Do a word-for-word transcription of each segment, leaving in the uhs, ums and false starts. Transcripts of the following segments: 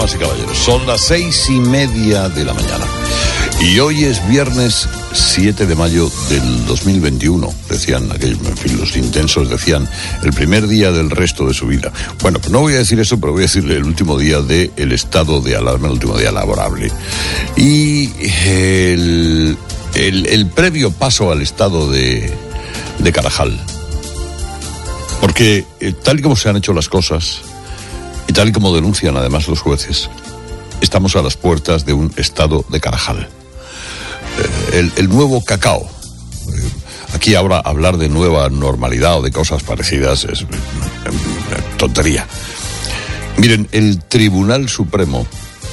damas y caballeros. Son las seis y media de la mañana. Y hoy es viernes siete de mayo del dos mil veintiuno. Decían aquellos, en fin, los intensos decían el primer día del resto de su vida. Bueno, pues no voy a decir eso, pero voy a decirle el último día del estado de alarma, el último día laborable. Y el, el, el previo paso al estado de, de Carajal. Porque eh, tal y como se han hecho las cosas, y tal y como denuncian además los jueces, estamos a las puertas de un estado de Carajal. Eh, el, el nuevo cacao. Eh, aquí ahora hablar de nueva normalidad o de cosas parecidas es eh, eh, tontería. Miren, el Tribunal Supremo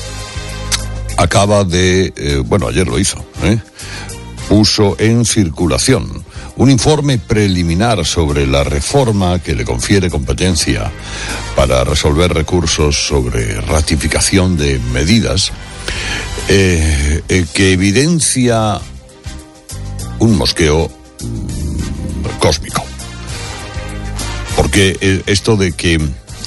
acaba de, eh, bueno, ayer lo hizo, ¿eh? puso en circulación un informe preliminar sobre la reforma que le confiere competencia para resolver recursos sobre ratificación de medidas eh, eh, que evidencia un mosqueo mm, cósmico. Porque eh, esto de que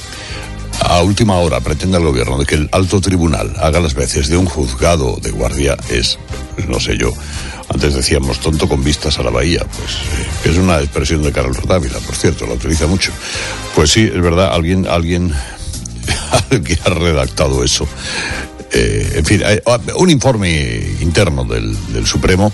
a última hora pretenda el gobierno de que el alto tribunal haga las veces de un juzgado de guardia es, no sé yo, antes decíamos tonto con vistas a la bahía, pues eh, que es una expresión de Carlos Dávila, por cierto, la utiliza mucho. Pues sí, es verdad, alguien alguien, alguien ha redactado eso. Eh, en fin, hay un informe interno del, del Supremo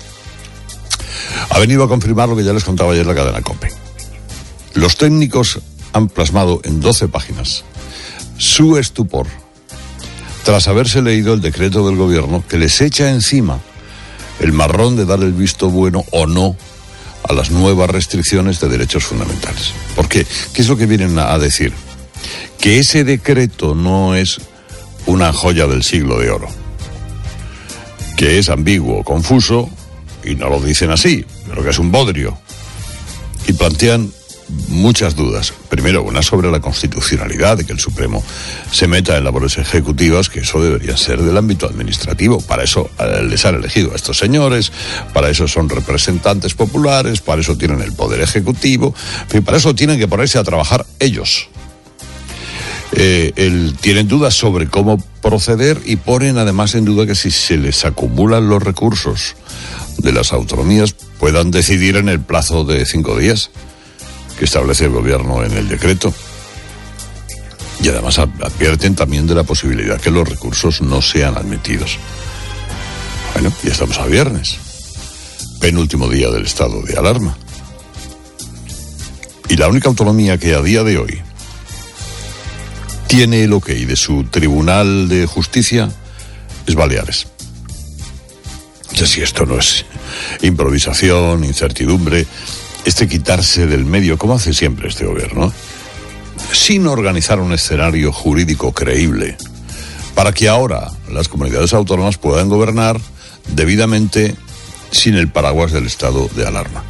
ha venido a confirmar lo que ya les contaba ayer la cadena COPE. Los técnicos han plasmado en doce páginas su estupor tras haberse leído el decreto del gobierno que les echa encima el marrón de dar el visto bueno o no a las nuevas restricciones de derechos fundamentales. ¿Por qué? ¿Qué es lo que vienen a decir? Que ese decreto no es una joya del siglo de oro, que es ambiguo, confuso, y no lo dicen así, pero que es un bodrio. Y plantean muchas dudas. Primero, una sobre la constitucionalidad de que el Supremo se meta en labores ejecutivas, que eso debería ser del ámbito administrativo. Para eso eh, les han elegido a estos señores, para eso son representantes populares, para eso tienen el poder ejecutivo, en fin, para eso tienen que ponerse a trabajar ellos. Eh, el, tienen dudas sobre cómo proceder y ponen además en duda que si se les acumulan los recursos de las autonomías puedan decidir en el plazo de cinco días que establece el gobierno en el decreto. Y además advierten también de la posibilidad que los recursos no sean admitidos. Bueno, ya estamos a viernes, penúltimo día del estado de alarma. Y la única autonomía que a día de hoy tiene el ok de su Tribunal de Justicia es Baleares. No sé si esto no es improvisación, incertidumbre, este quitarse del medio, como hace siempre este gobierno, sin organizar un escenario jurídico creíble, para que ahora las comunidades autónomas puedan gobernar debidamente sin el paraguas del estado de alarma.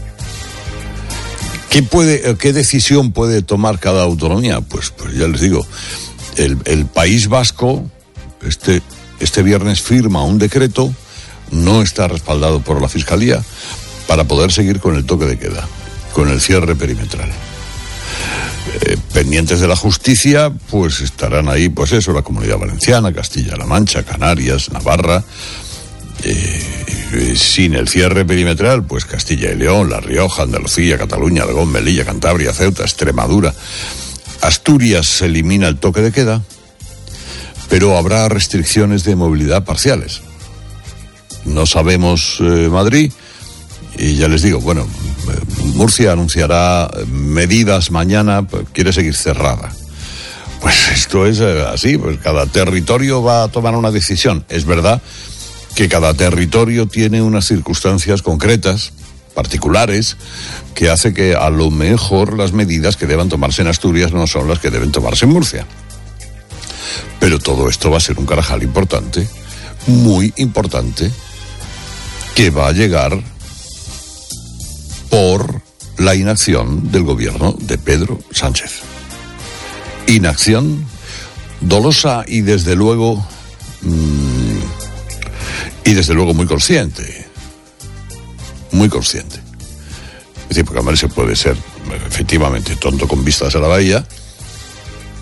¿Qué puede, qué decisión puede tomar cada autonomía? Pues, pues ya les digo, el, el País Vasco este, este viernes firma un decreto, no está respaldado por la Fiscalía, para poder seguir con el toque de queda, con el cierre perimetral. Eh, pendientes de la justicia, pues estarán ahí, pues eso, la Comunidad Valenciana, Castilla-La Mancha, Canarias, Navarra. Eh, sin el cierre perimetral, pues Castilla y León, La Rioja, Andalucía, Cataluña, Aragón, Melilla, Cantabria, Ceuta, Extremadura. Asturias se elimina el toque de queda, pero habrá restricciones de movilidad parciales. No sabemos eh, Madrid. Y ya les digo, bueno, Murcia anunciará medidas mañana, pues quiere seguir cerrada. Pues esto es así, pues cada territorio va a tomar una decisión. Es verdad que cada territorio tiene unas circunstancias concretas, particulares, que hace que a lo mejor las medidas que deban tomarse en Asturias no son las que deben tomarse en Murcia. Pero todo esto va a ser un carajal importante, muy importante, que va a llegar por la inacción del gobierno de Pedro Sánchez. Inacción dolosa y desde luego mmm, y desde luego muy consciente. Muy consciente. Es decir, porque a ver, se puede ser efectivamente tonto con vistas a la bahía,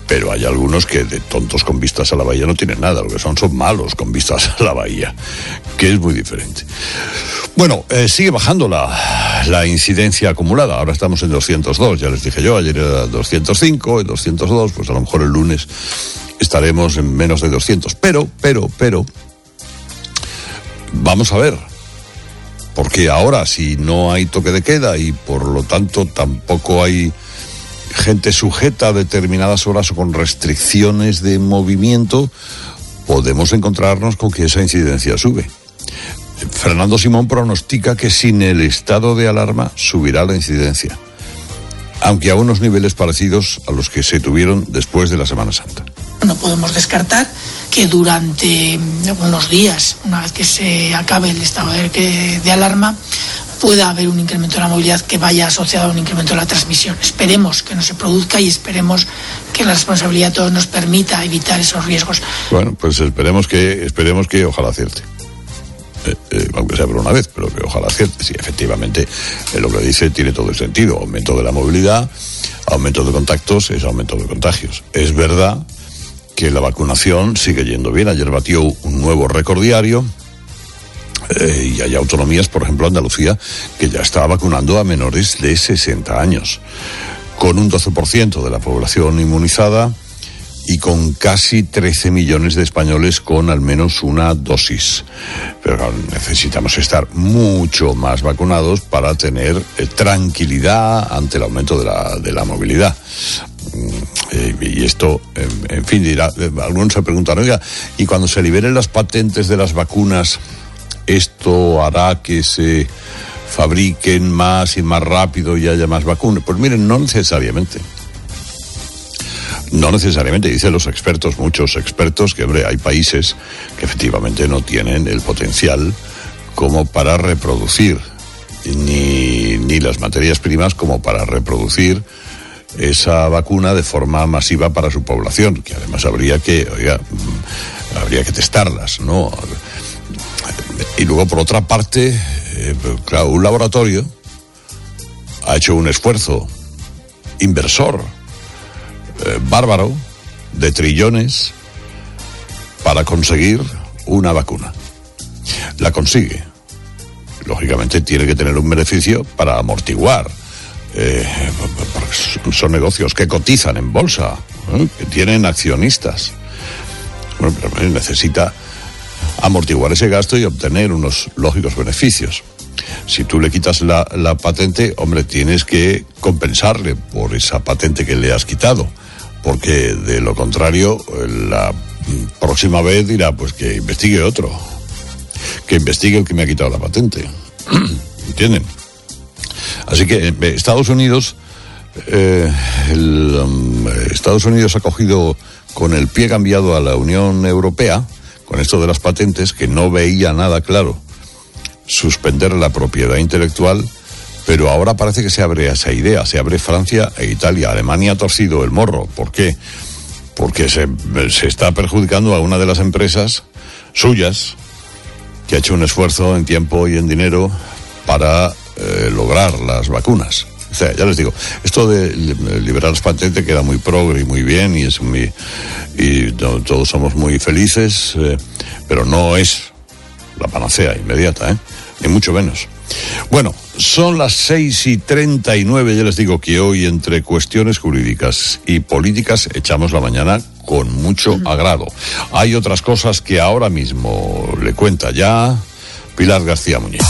Pero hay algunos que de tontos con vistas a la bahía no tienen nada, lo que son son malos con vistas a la bahía, que es muy diferente. Bueno, eh, sigue bajando la, la incidencia acumulada, ahora estamos en doscientos dos, ya les dije yo, ayer era doscientos cinco, en doscientos dos, pues a lo mejor el lunes estaremos en menos de doscientos, pero, pero, pero, vamos a ver, porque ahora si no hay toque de queda y por lo tanto tampoco hay gente sujeta a determinadas horas o con restricciones de movimiento, podemos encontrarnos con que esa incidencia sube. Fernando Simón pronostica que sin el estado de alarma subirá la incidencia, aunque a unos niveles parecidos a los que se tuvieron después de la Semana Santa. No podemos descartar que durante unos días, una vez que se acabe el estado de, de alarma, pueda haber un incremento de la movilidad que vaya asociado a un incremento de la transmisión. Esperemos que no se produzca y esperemos que la responsabilidad de todos nos permita evitar esos riesgos. Bueno, pues esperemos que, esperemos que ojalá acierte. Eh, eh, aunque sea por una vez, pero que ojalá acierte. Sí, efectivamente, eh, lo que dice tiene todo el sentido. Aumento de la movilidad, aumento de contactos, es aumento de contagios. Es verdad que la vacunación sigue yendo bien. Ayer batió un nuevo récord diario. Eh, y hay autonomías, por ejemplo Andalucía, que ya está vacunando a menores de sesenta años, con un doce por ciento de la población inmunizada y con casi trece millones de españoles con al menos una dosis. Pero claro, necesitamos estar mucho más vacunados para tener eh, tranquilidad ante el aumento de la, de la movilidad. Eh, y esto, en, en fin, dirá, eh, algunos se preguntan, oiga, ¿y cuando se liberen las patentes de las vacunas, esto hará que se fabriquen más y más rápido y haya más vacunas? Pues miren, no necesariamente. No necesariamente, dicen los expertos, muchos expertos, que hombre, hay países que efectivamente no tienen el potencial como para reproducir, ni, ni las materias primas como para reproducir esa vacuna de forma masiva para su población, que además habría que, oiga, habría que testarlas, ¿no? Y luego, por otra parte, eh, claro, un laboratorio ha hecho un esfuerzo inversor eh, bárbaro de trillones para conseguir una vacuna. La consigue. Lógicamente tiene que tener un beneficio para amortiguar. Eh, porque son negocios que cotizan en bolsa, ¿eh? Que tienen accionistas. Bueno, pero necesita amortiguar ese gasto y obtener unos lógicos beneficios. Si tú le quitas la, la patente, hombre, tienes que compensarle por esa patente que le has quitado, porque de lo contrario, la próxima vez dirá, pues que investigue otro, que investigue el que me ha quitado la patente. ¿Entienden? Así que Estados Unidos, eh, el, um, Estados Unidos ha cogido con el pie cambiado a la Unión Europea, con esto de las patentes, que no veía nada claro suspender la propiedad intelectual, pero ahora parece que se abre esa idea, se abre Francia e Italia. Alemania ha torcido el morro. ¿Por qué? Porque se, se está perjudicando a una de las empresas suyas que ha hecho un esfuerzo en tiempo y en dinero para eh, lograr las vacunas. O sea, ya les digo, esto de liberar las patentes queda muy progre y muy bien, y es muy, y no, todos somos muy felices, eh, pero no es la panacea inmediata, ¿eh? Ni mucho menos. Bueno, son las seis y treinta y nueve, ya les digo que hoy entre cuestiones jurídicas y políticas echamos la mañana con mucho agrado. Hay otras cosas que ahora mismo le cuenta ya Pilar García Muñiz.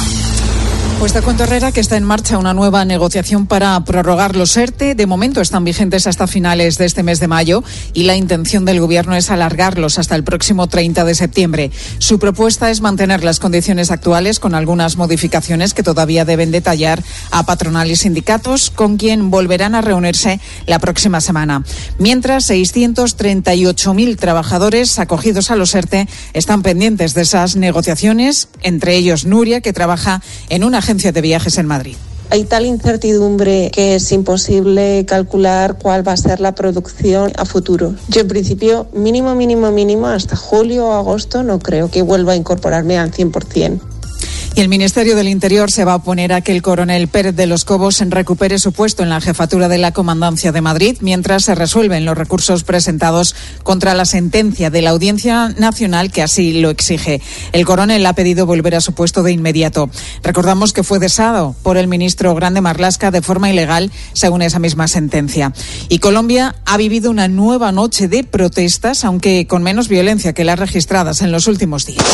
Pues te cuento, Herrera, que está en marcha una nueva negociación para prorrogar los ERTE. De momento están vigentes hasta finales de este mes de mayo y la intención del Gobierno es alargarlos hasta el próximo treinta de septiembre. Su propuesta es mantener las condiciones actuales con algunas modificaciones que todavía deben detallar a patronal y sindicatos, con quien volverán a reunirse la próxima semana. Mientras, seiscientos treinta y ocho mil trabajadores acogidos a los ERTE están pendientes de esas negociaciones, entre ellos Nuria, que trabaja en una agencia de viajes en Madrid. Hay tal incertidumbre que es imposible calcular cuál va a ser la producción a futuro. Yo, en principio, mínimo, mínimo, mínimo, hasta julio o agosto no creo que vuelva a incorporarme al cien por ciento. Y el Ministerio del Interior se va a oponer a que el coronel Pérez de los Cobos recupere su puesto en la jefatura de la Comandancia de Madrid mientras se resuelven los recursos presentados contra la sentencia de la Audiencia Nacional que así lo exige. El coronel ha pedido volver a su puesto de inmediato. Recordamos que fue cesado por el ministro Grande Marlaska de forma ilegal, según esa misma sentencia. Y Colombia ha vivido una nueva noche de protestas, aunque con menos violencia que las registradas en los últimos días.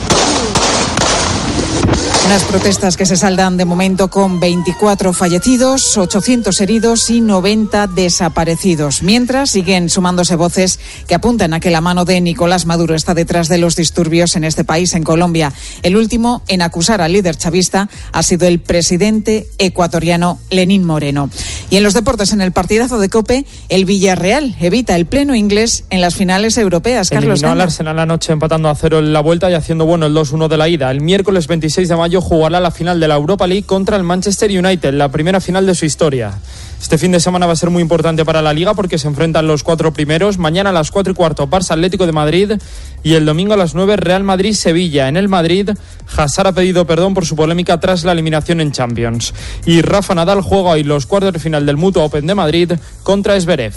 Unas protestas que se saldan de momento con veinticuatro fallecidos, ochocientos heridos y noventa desaparecidos. Mientras siguen sumándose voces que apuntan a que la mano de Nicolás Maduro está detrás de los disturbios en este país, en Colombia. El último en acusar al líder chavista ha sido el presidente ecuatoriano Lenín Moreno. Y en los deportes, en el partidazo de COPE, el Villarreal evita el pleno inglés en las finales europeas. Carlos Eliminó al Arsenal anoche empatando a cero en la vuelta y haciendo bueno el dos uno de la ida. El miércoles veintiséis de mayo jugará la final de la Europa League contra el Manchester United, la primera final de su historia. Este fin de semana va a ser muy importante para la Liga porque se enfrentan los cuatro primeros. Mañana a las cuatro y cuarto Barça Atlético de Madrid y el domingo a las nueve Real Madrid Sevilla. En el Madrid, Hazard ha pedido perdón por su polémica tras la eliminación en Champions. Y Rafa Nadal juega hoy los cuartos de final del Mutua Open de Madrid contra Zverev.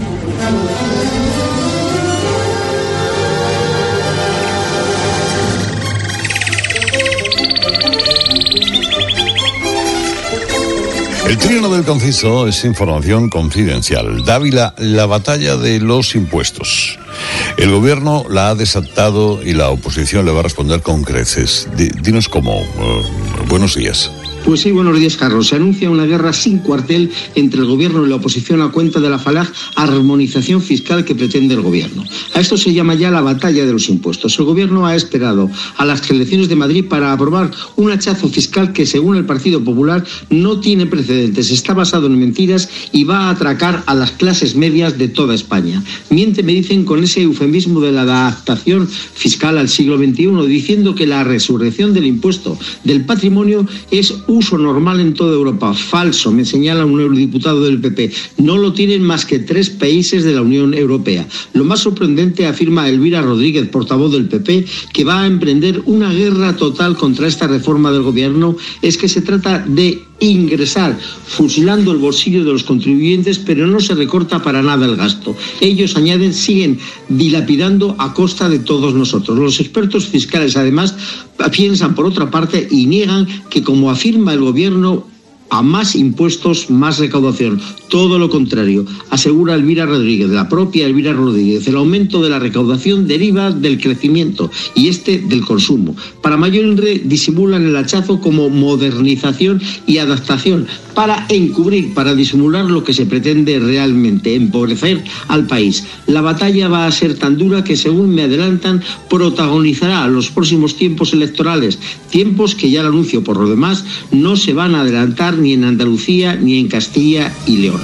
El Trío Nobel Conciso es información confidencial. Dávila, la batalla de los impuestos. El gobierno la ha desatado y la oposición le va a responder con creces. D- dinos cómo. Uh, buenos días. Pues sí, buenos días, Carlos. Se anuncia una guerra sin cuartel entre el gobierno y la oposición a cuenta de la falaz armonización fiscal que pretende el gobierno. A esto se llama ya la batalla de los impuestos. El gobierno ha esperado a las elecciones de Madrid para aprobar un hachazo fiscal que, según el Partido Popular, no tiene precedentes, está basado en mentiras y va a atracar a las clases medias de toda España. Miente, me dicen, con ese eufemismo de la adaptación fiscal al siglo veintiuno, diciendo que la resurrección del impuesto del patrimonio es uso normal en toda Europa. Falso, me señala un eurodiputado del P P. No lo tienen más que tres países de la Unión Europea. Lo más sorprendente, afirma Elvira Rodríguez, portavoz del P P, que va a emprender una guerra total contra esta reforma del gobierno, es que se trata de ingresar, fusilando el bolsillo de los contribuyentes, pero no se recorta para nada el gasto. Ellos, añaden, siguen dilapidando a costa de todos nosotros. Los expertos fiscales, además, piensan, por otra parte, y niegan que, como afirma el gobierno, a más impuestos, más recaudación. Todo lo contrario, asegura Elvira Rodríguez, la propia Elvira Rodríguez. El aumento de la recaudación deriva del crecimiento y este del consumo. Para mayor enredo, disimulan el hachazo como modernización y adaptación para encubrir, para disimular lo que se pretende realmente, empobrecer al país. La batalla va a ser tan dura que, según me adelantan, protagonizará los próximos tiempos electorales, tiempos que, ya lo anuncio por lo demás, no se van a adelantar ni en Andalucía ni en Castilla y León.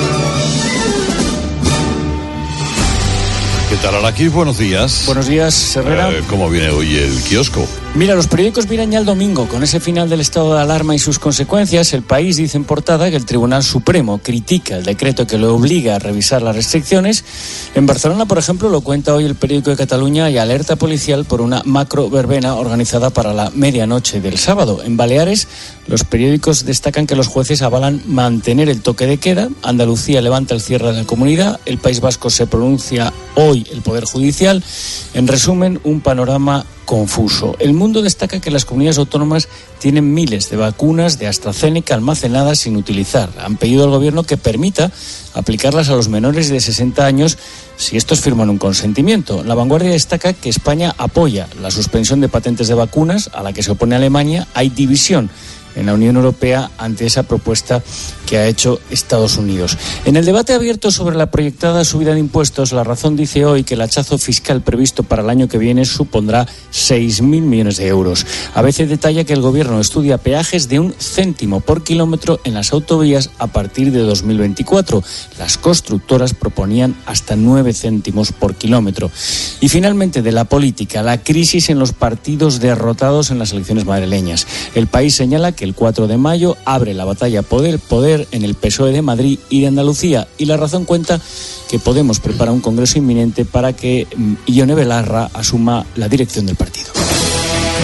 ¿Qué tal, Araquis? Buenos días. Buenos días, Herrera. Eh, ¿Cómo viene hoy el kiosco? Mira, los periódicos miran ya el domingo, con ese final del estado de alarma y sus consecuencias. El País dice en portada que el Tribunal Supremo critica el decreto que le obliga a revisar las restricciones. En Barcelona, por ejemplo, lo cuenta hoy el periódico de Cataluña, y alerta policial por una macro verbena organizada para la medianoche del sábado. En Baleares, los periódicos destacan que los jueces avalan mantener el toque de queda. Andalucía levanta el cierre de la comunidad. El País Vasco se pronuncia hoy el Poder Judicial. En resumen, un panorama confuso. El Mundo destaca que las comunidades autónomas tienen miles de vacunas de AstraZeneca almacenadas sin utilizar. Han pedido al gobierno que permita aplicarlas a los menores de sesenta años si estos firman un consentimiento. La Vanguardia destaca que España apoya la suspensión de patentes de vacunas, a la que se opone Alemania. Hay división en la Unión Europea ante esa propuesta que ha hecho Estados Unidos. En el debate abierto sobre la proyectada subida de impuestos, La Razón dice hoy que el hachazo fiscal previsto para el año que viene supondrá seis mil millones de euros. A veces detalla que el gobierno estudia peajes de un céntimo por kilómetro en las autovías a partir de dos mil veinticuatro. Las constructoras proponían hasta nueve céntimos por kilómetro. Y finalmente, de la política, la crisis en los partidos derrotados en las elecciones madrileñas. El País señala que el cuatro de mayo abre la batalla poder-poder en el P S O E de Madrid y de Andalucía, y La Razón cuenta que Podemos prepara un congreso inminente para que Ione Belarra asuma la dirección del partido.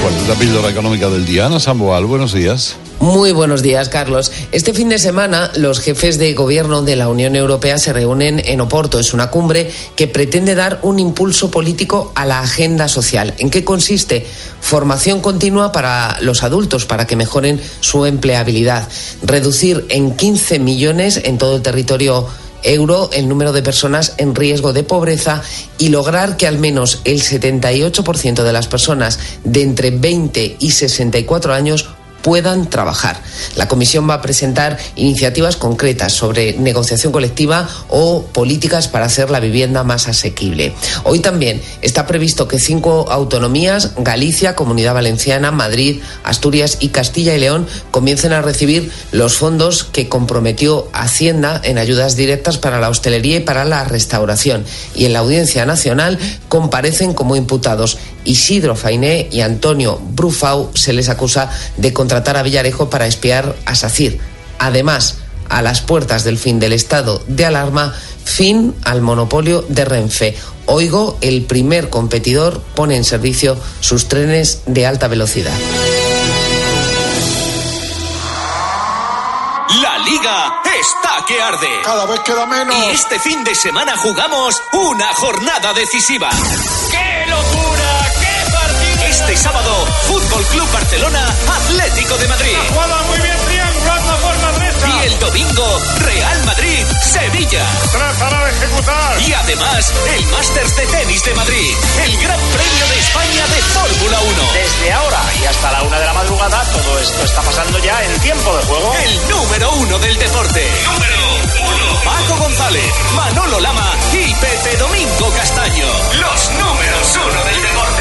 Bueno, la píldora económica del día. Ana Samboal, buenos días. Muy buenos días, Carlos. Este fin de semana los jefes de gobierno de la Unión Europea se reúnen en Oporto. Es una cumbre que pretende dar un impulso político a la agenda social. ¿En qué consiste? Formación continua para los adultos para que mejoren su empleabilidad. Reducir en quince millones en todo el territorio euro el número de personas en riesgo de pobreza y lograr que al menos el setenta y ocho por ciento de las personas de entre veinte y sesenta y cuatro años puedan trabajar. La Comisión va a presentar iniciativas concretas sobre negociación colectiva o políticas para hacer la vivienda más asequible. Hoy también está previsto que cinco autonomías, Galicia, Comunidad Valenciana, Madrid, Asturias y Castilla y León, comiencen a recibir los fondos que comprometió Hacienda en ayudas directas para la hostelería y para la restauración. Y en la Audiencia Nacional comparecen como imputados Isidro Fainé y Antonio Brufau. Se les acusa de contratar a Villarejo para espiar a SACIR. Además, a las puertas del fin del estado de alarma, fin al monopolio de Renfe. Oigo, el primer competidor pone en servicio sus trenes de alta velocidad. La Liga está que arde. Cada vez queda menos. Y este fin de semana jugamos una jornada decisiva. ¡Qué locura! ¡Qué partido! Este sábado, Fútbol Club Barcelona, Atlético de Madrid. La jugada muy bien, triangulando por la derecha. Y el domingo, Real Madrid, Sevilla. Trazará de ejecutar. Y además, el Masters de Tenis de Madrid, el Gran Premio de España de Fórmula uno. Desde ahora y hasta la una de la madrugada, todo esto está pasando ya en tiempo de juego. El número uno del deporte. Número uno. Paco González, Manolo Lama y Pepe Domingo Castaño. Los números uno del deporte.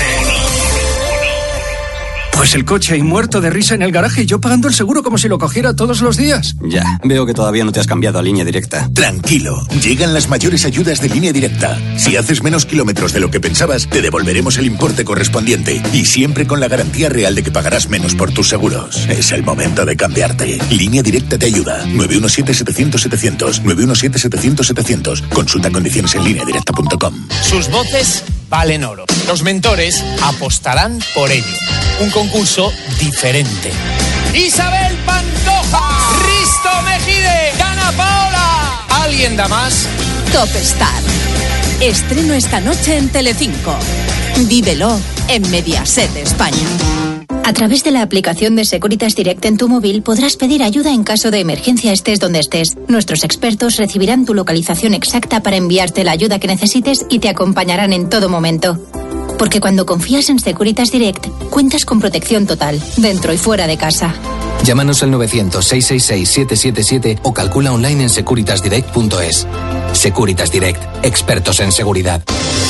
Pues el coche ahí muerto de risa en el garaje y yo pagando el seguro como si lo cogiera todos los días. Ya, veo que todavía no te has cambiado a Línea Directa. Tranquilo, llegan las mayores ayudas de Línea Directa. Si haces menos kilómetros de lo que pensabas, te devolveremos el importe correspondiente. Y siempre con la garantía real de que pagarás menos por tus seguros. Es el momento de cambiarte. Línea Directa te ayuda. nueve uno siete, setecientos, setecientos. nueve uno siete, setecientos, setecientos. Consulta condiciones en línea directa punto com. Sus voces valen oro. Los mentores apostarán por ello. Un concurso diferente. Isabel Pantoja, Risto Mejide, Dana Paola. ¿Alguien da más? Top Star. Estreno esta noche en Telecinco. Vívelo en Mediaset España. A través de la aplicación de Securitas Direct en tu móvil podrás pedir ayuda en caso de emergencia estés donde estés. Nuestros expertos recibirán tu localización exacta para enviarte la ayuda que necesites y te acompañarán en todo momento. Porque cuando confías en Securitas Direct, cuentas con protección total, dentro y fuera de casa. Llámanos al novecientos, seiscientos sesenta y seis, siete siete siete o calcula online en securitas direct punto es. Securitas Direct, expertos en seguridad.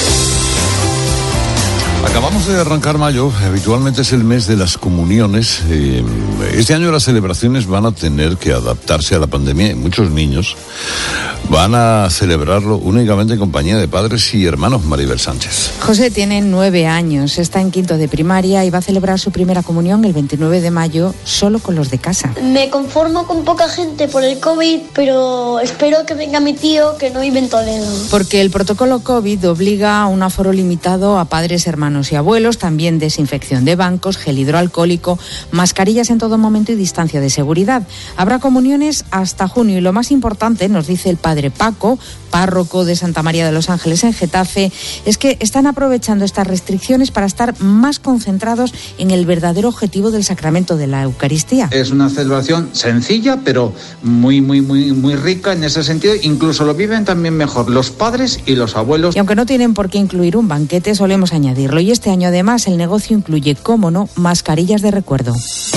Acabamos de arrancar mayo, habitualmente es el mes de las comuniones. Eh, este año las celebraciones van a tener que adaptarse a la pandemia y muchos niños van a celebrarlo únicamente en compañía de padres y hermanos. Maribel Sánchez. José tiene nueve años, está en quinto de primaria y va a celebrar su primera comunión el veintinueve de mayo solo con los de casa. Me conformo con poca gente por el COVID, pero espero que venga mi tío que no vive en Toledo. Porque el protocolo COVID obliga a un aforo limitado a padres, hermanos y abuelos, también desinfección de bancos, gel hidroalcohólico, mascarillas en todo momento y distancia de seguridad. Habrá comuniones hasta junio y lo más importante, nos dice el padre Paco, párroco de Santa María de los Ángeles en Getafe, es que están aprovechando estas restricciones para estar más concentrados en el verdadero objetivo del sacramento de la Eucaristía. Es una celebración sencilla, pero muy, muy, muy, muy rica en ese sentido. Incluso lo viven también mejor los padres y los abuelos. Y aunque no tienen por qué incluir un banquete, solemos añadirlo. Y este año además el negocio incluye, cómo no, mascarillas de recuerdo.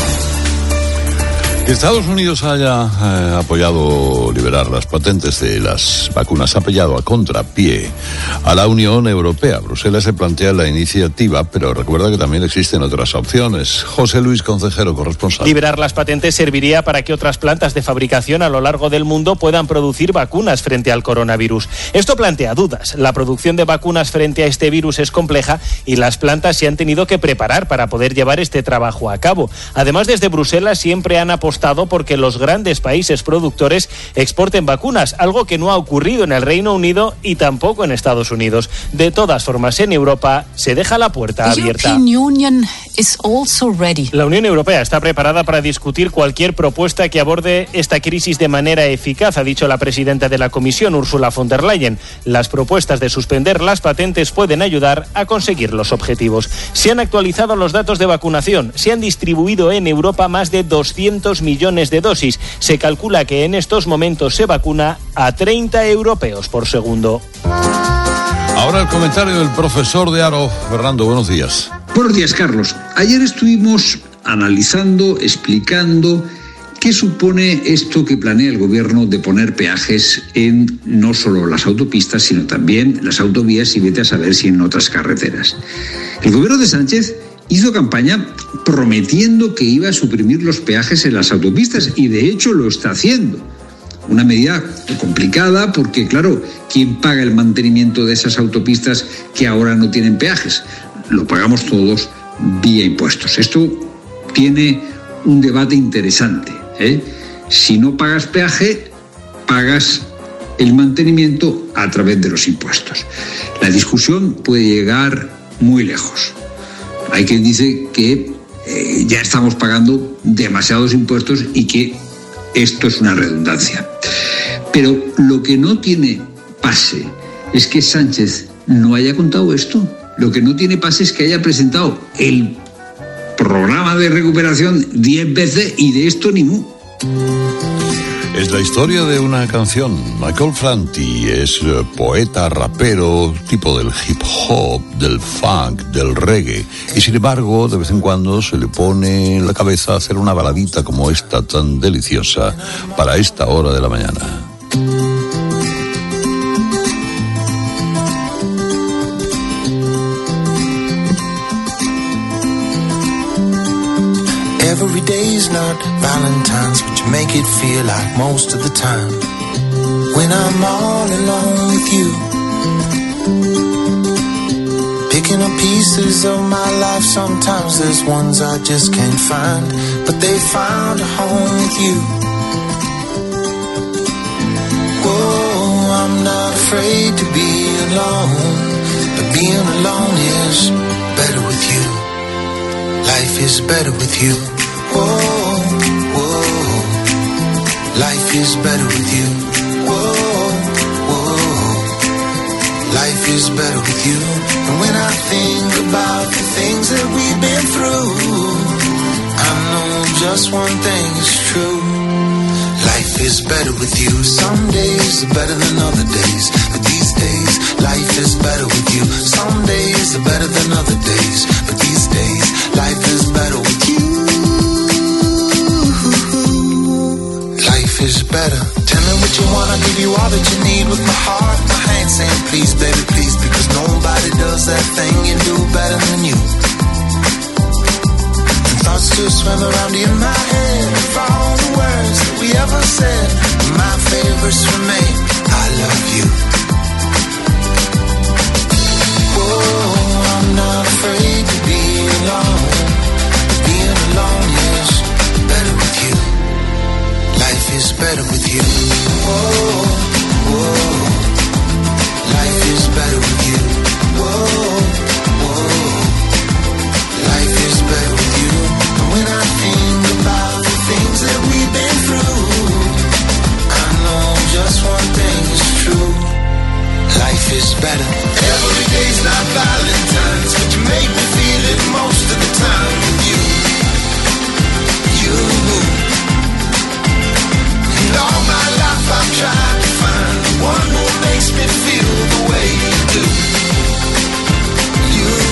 Que Estados Unidos haya eh, apoyado liberar las patentes de las vacunas ha apoyado a contrapié a la Unión Europea. Bruselas se plantea la iniciativa, pero recuerda que también existen otras opciones. José Luis Concejero, corresponsal. Liberar las patentes serviría para que otras plantas de fabricación a lo largo del mundo puedan producir vacunas frente al coronavirus. Esto plantea dudas. La producción de vacunas frente a este virus es compleja y las plantas se han tenido que preparar para poder llevar este trabajo a cabo. Además, desde Bruselas siempre han apostado apostado porque los grandes países productores exporten vacunas, algo que no ha ocurrido en el Reino Unido y tampoco en Estados Unidos. De todas formas, en Europa se deja la puerta abierta. La Unión Europea está preparada para discutir cualquier propuesta que aborde esta crisis de manera eficaz, ha dicho la presidenta de la Comisión, Ursula von der Leyen. Las propuestas de suspender las patentes pueden ayudar a conseguir los objetivos. Se han actualizado los datos de vacunación. Se han distribuido en Europa más de doscientos millones de dosis. Se calcula que en estos momentos se vacuna a treinta europeos por segundo. Ahora el comentario del profesor de Aro. Fernando, buenos días. Buenos días, Carlos. Ayer estuvimos analizando, explicando qué supone esto que planea el gobierno de poner peajes en no solo las autopistas, sino también las autovías y vete a saber si en otras carreteras. El gobierno de Sánchez hizo campaña prometiendo que iba a suprimir los peajes en las autopistas y de hecho lo está haciendo. Una medida complicada porque, claro, ¿quién paga el mantenimiento de esas autopistas que ahora no tienen peajes? Lo pagamos todos vía impuestos. Esto tiene un debate interesante, ¿eh? Si no pagas peaje, pagas el mantenimiento a través de los impuestos. La discusión puede llegar muy lejos. Hay quien dice que eh, ya estamos pagando demasiados impuestos y que esto es una redundancia. Pero lo que no tiene pase es que Sánchez no haya contado esto. Lo que no tiene pase es que haya presentado el programa de recuperación diez veces y de esto ni mu. Es la historia de una canción. Michael Franti es poeta, rapero, tipo del hip hop, del funk, del reggae. Y sin embargo, de vez en cuando se le pone en la cabeza hacer una baladita como esta tan deliciosa para esta hora de la mañana. Every day's not Valentine's, but you make it feel like most of the time. When I'm all alone with you, picking up pieces of my life, sometimes there's ones I just can't find, but they found a home with you. Whoa, I'm not afraid to be alone, but being alone is better with you. Life is better with you. Whoa, whoa, life is better with you. Whoa, whoa, life is better with you. And when I think about the things that we've been through, I know just one thing is true. Life is better with you. Some days are better than other days, but these days, life is better with you. Some days are better than other days, but these days, life is better with you. Life is better. Tell me what you want, I'll give you all that you need with my heart, my hand saying please, baby, please, because nobody does that thing you do better than you. And thoughts still swim around in my head with all the words that we ever said. My favorites remain, I love you. Whoa, I'm not afraid to be alone. Being alone is better with you. Life is better with you. Whoa, whoa. Life is better with you. Whoa, whoa. Life is better with you. And when I think about the things that we've been through, I know just one thing is true. Life is better. Every day's not Valentine's, but you make me feel it most of the time with you. You. And all my life I've tried to find the one who makes me feel the way you do. You.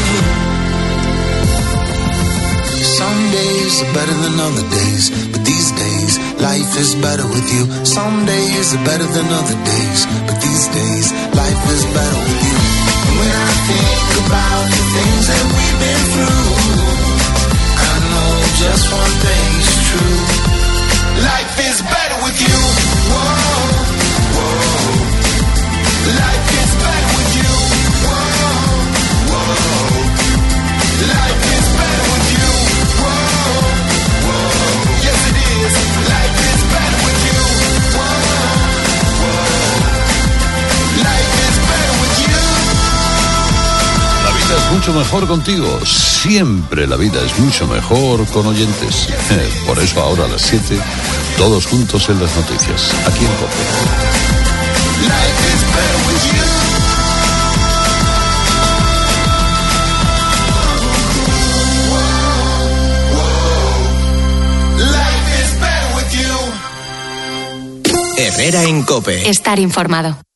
Some days are better than other days, but these days, life is better with you. Some days are better than other days, but these days, life is better with you. And when I think about the things that we've been through, I know just one thing is true. Life is better with you. Whoa, whoa. Life is better with you. Whoa, whoa. Life is better with you. Whoa, whoa. Yes, it is. vida es mucho mejor contigo. Siempre la vida es mucho mejor con oyentes. Por eso ahora a las siete, todos juntos en las noticias, aquí en COPE. Herrera en COPE. Estar informado.